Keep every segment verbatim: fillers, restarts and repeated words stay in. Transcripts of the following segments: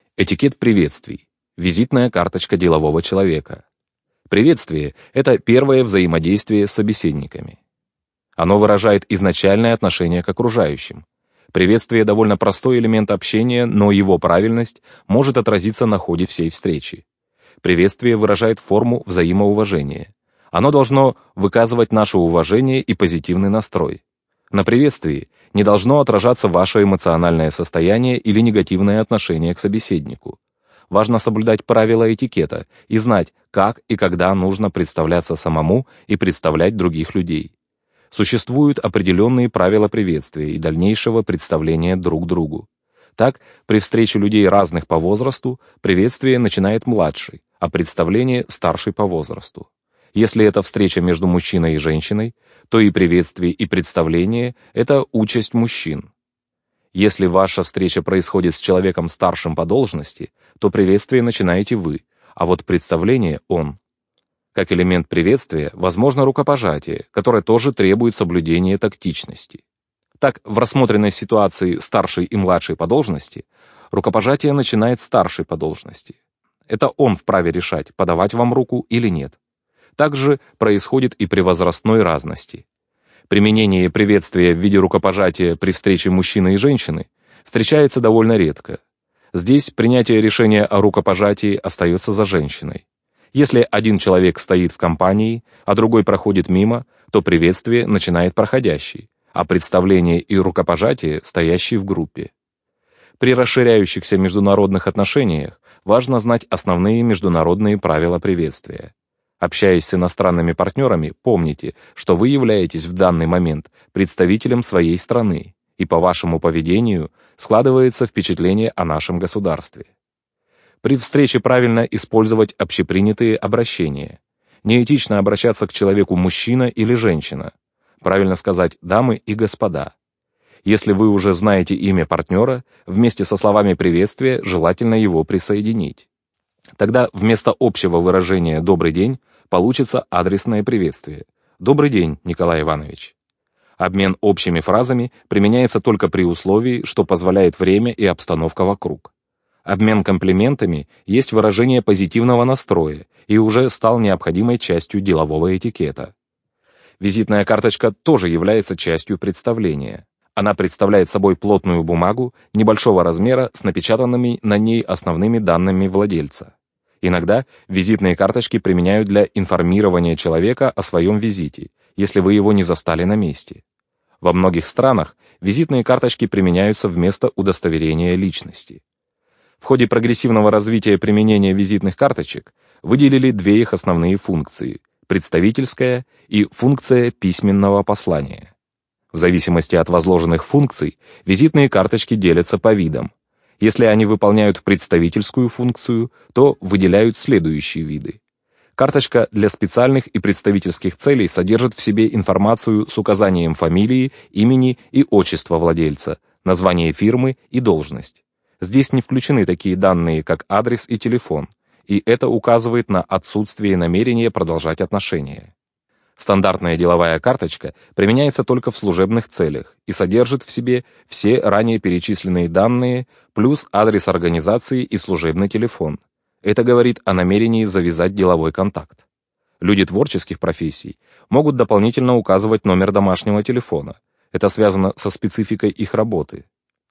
Этикет приветствий. Визитная карточка делового человека. Приветствие – это первое взаимодействие с собеседниками. Оно выражает изначальное отношение к окружающим. Приветствие – довольно простой элемент общения, но его правильность может отразиться на ходе всей встречи. Приветствие выражает форму взаимоуважения. Оно должно выказывать наше уважение и позитивный настрой. На приветствии не должно отражаться ваше эмоциональное состояние или негативное отношение к собеседнику. Важно соблюдать правила этикета и знать, как и когда нужно представляться самому и представлять других людей. Существуют определенные правила приветствия и дальнейшего представления друг другу. Так, при встрече людей разных по возрасту, приветствие начинает младший, а представление старший по возрасту. Если это встреча между мужчиной и женщиной, то и приветствие, и представление – это участь мужчин. Если ваша встреча происходит с человеком старшим по должности, то приветствие начинаете вы, а вот представление – он. Как элемент приветствия возможно рукопожатие, которое тоже требует соблюдения тактичности. Так, в рассмотренной ситуации старший и младший по должности, рукопожатие начинает старший по должности. Это он вправе решать, подавать вам руку или нет. Также происходит и при возрастной разности. Применение приветствия в виде рукопожатия при встрече мужчины и женщины встречается довольно редко. Здесь принятие решения о рукопожатии остается за женщиной. Если один человек стоит в компании, а другой проходит мимо, то приветствие начинает проходящий, а представление и рукопожатие стоящий в группе. При расширяющихся международных отношениях важно знать основные международные правила приветствия. Общаясь с иностранными партнерами, помните, что вы являетесь в данный момент представителем своей страны, и по вашему поведению складывается впечатление о нашем государстве. При встрече правильно использовать общепринятые обращения. Неэтично обращаться к человеку мужчина или женщина. Правильно сказать «дамы и господа». Если вы уже знаете имя партнера, вместе со словами приветствия желательно его присоединить. Тогда вместо общего выражения «добрый день» получится адресное приветствие. «Добрый день, Николай Иванович». Обмен общими фразами применяется только при условии, что позволяет время и обстановка вокруг. Обмен комплиментами есть выражение позитивного настроя и уже стал необходимой частью делового этикета. Визитная карточка тоже является частью представления. Она представляет собой плотную бумагу небольшого размера с напечатанными на ней основными данными владельца. Иногда визитные карточки применяют для информирования человека о своем визите, если вы его не застали на месте. Во многих странах визитные карточки применяются вместо удостоверения личности. В ходе прогрессивного развития применения визитных карточек выделили две их основные функции – представительская и функция письменного послания. В зависимости от возложенных функций визитные карточки делятся по видам. Если они выполняют представительскую функцию, то выделяют следующие виды. Карточка для специальных и представительских целей содержит в себе информацию с указанием фамилии, имени и отчества владельца, название фирмы и должность. Здесь не включены такие данные, как адрес и телефон, и это указывает на отсутствие намерения продолжать отношения. Стандартная деловая карточка применяется только в служебных целях и содержит в себе все ранее перечисленные данные плюс адрес организации и служебный телефон. Это говорит о намерении завязать деловой контакт. Люди творческих профессий могут дополнительно указывать номер домашнего телефона. Это связано со спецификой их работы.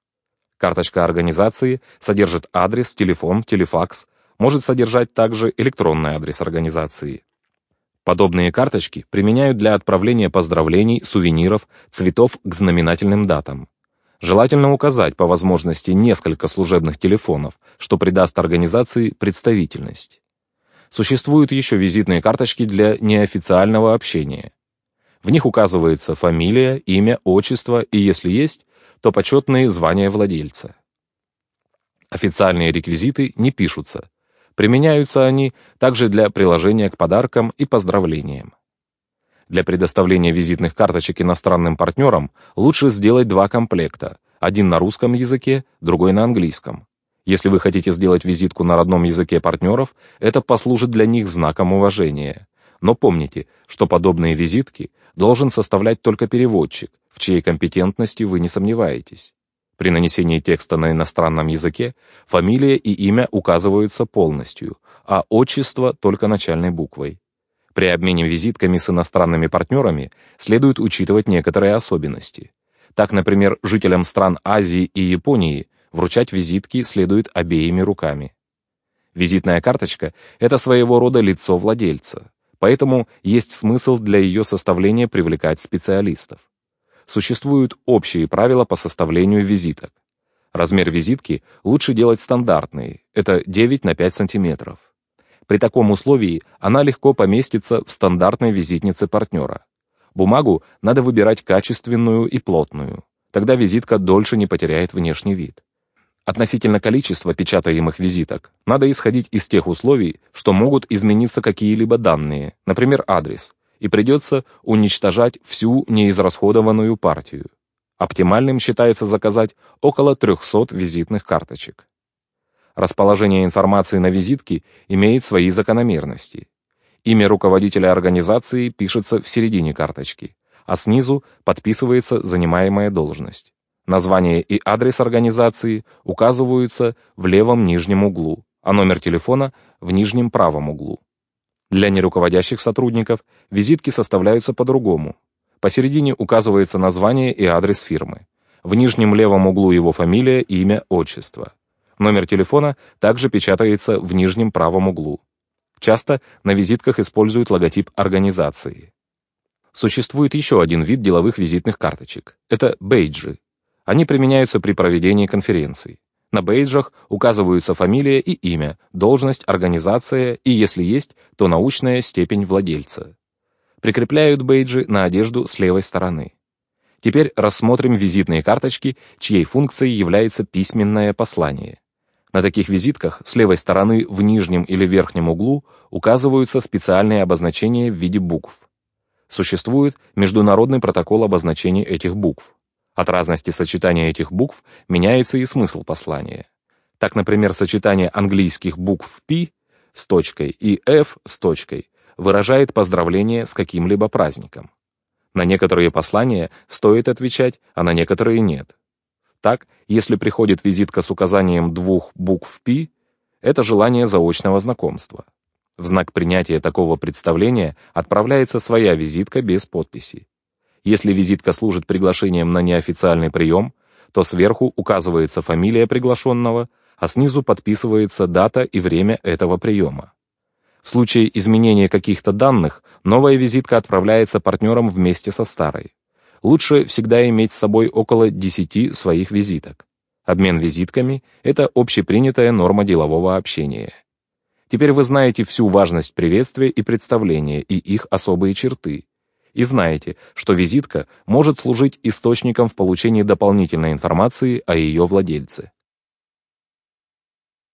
Карточка организации содержит адрес, телефон, телефакс, может содержать также электронный адрес организации. Подобные карточки применяют для отправления поздравлений, сувениров, цветов к знаменательным датам. Желательно указать по возможности несколько служебных телефонов, что придаст организации представительность. Существуют еще визитные карточки для неофициального общения. В них указывается фамилия, имя, отчество и, если есть, то почетные звания владельца. Официальные реквизиты не пишутся. Применяются они также для приложения к подаркам и поздравлениям. Для предоставления визитных карточек иностранным партнерам лучше сделать два комплекта, один на русском языке, другой на английском. Если вы хотите сделать визитку на родном языке партнеров, это послужит для них знаком уважения. Но помните, что подобные визитки должен составлять только переводчик, в чьей компетентности вы не сомневаетесь. При нанесении текста на иностранном языке фамилия и имя указываются полностью, а отчество только начальной буквой. При обмене визитками с иностранными партнерами следует учитывать некоторые особенности. Так, например, жителям стран Азии и Японии вручать визитки следует обеими руками. Визитная карточка – это своего рода лицо владельца, поэтому есть смысл для ее составления привлекать специалистов. Существуют общие правила по составлению визиток. Размер визитки лучше делать стандартный, это девять на пять сантиметров. При таком условии она легко поместится в стандартной визитнице партнера. Бумагу надо выбирать качественную и плотную, тогда визитка дольше не потеряет внешний вид. Относительно количества печатаемых визиток надо исходить из тех условий, что могут измениться какие-либо данные, например, адрес, и придется уничтожать всю неизрасходованную партию. Оптимальным считается заказать около трехсот визитных карточек. Расположение информации на визитке имеет свои закономерности. Имя руководителя организации пишется в середине карточки, а снизу подписывается занимаемая должность. Название и адрес организации указываются в левом нижнем углу, а номер телефона в нижнем правом углу. Для неруководящих сотрудников визитки составляются по-другому. Посередине указывается название и адрес фирмы. В нижнем левом углу его фамилия, имя, отчество. Номер телефона также печатается в нижнем правом углу. Часто на визитках используют логотип организации. Существует еще один вид деловых визитных карточек. Это бейджи. Они применяются при проведении конференций. На бейджах указываются фамилия и имя, должность, организация и, если есть, то научная степень владельца. Прикрепляют бейджи на одежду с левой стороны. Теперь рассмотрим визитные карточки, чьей функцией является письменное послание. На таких визитках с левой стороны в нижнем или верхнем углу указываются специальные обозначения в виде букв. Существует международный протокол обозначений этих букв. От разности сочетания этих букв меняется и смысл послания. Так, например, сочетание английских букв P с точкой и F с точкой выражает поздравление с каким-либо праздником. На некоторые послания стоит отвечать, а на некоторые нет. Так, если приходит визитка с указанием двух букв P, это желание заочного знакомства. В знак принятия такого представления отправляется своя визитка без подписи. Если визитка служит приглашением на неофициальный прием, то сверху указывается фамилия приглашенного, а снизу подписывается дата и время этого приема. В случае изменения каких-то данных, новая визитка отправляется партнерам вместе со старой. Лучше всегда иметь с собой около десяти своих визиток. Обмен визитками – это общепринятая норма делового общения. Теперь вы знаете всю важность приветствия и представления и их особые черты. И знаете, что визитка может служить источником в получении дополнительной информации о ее владельце.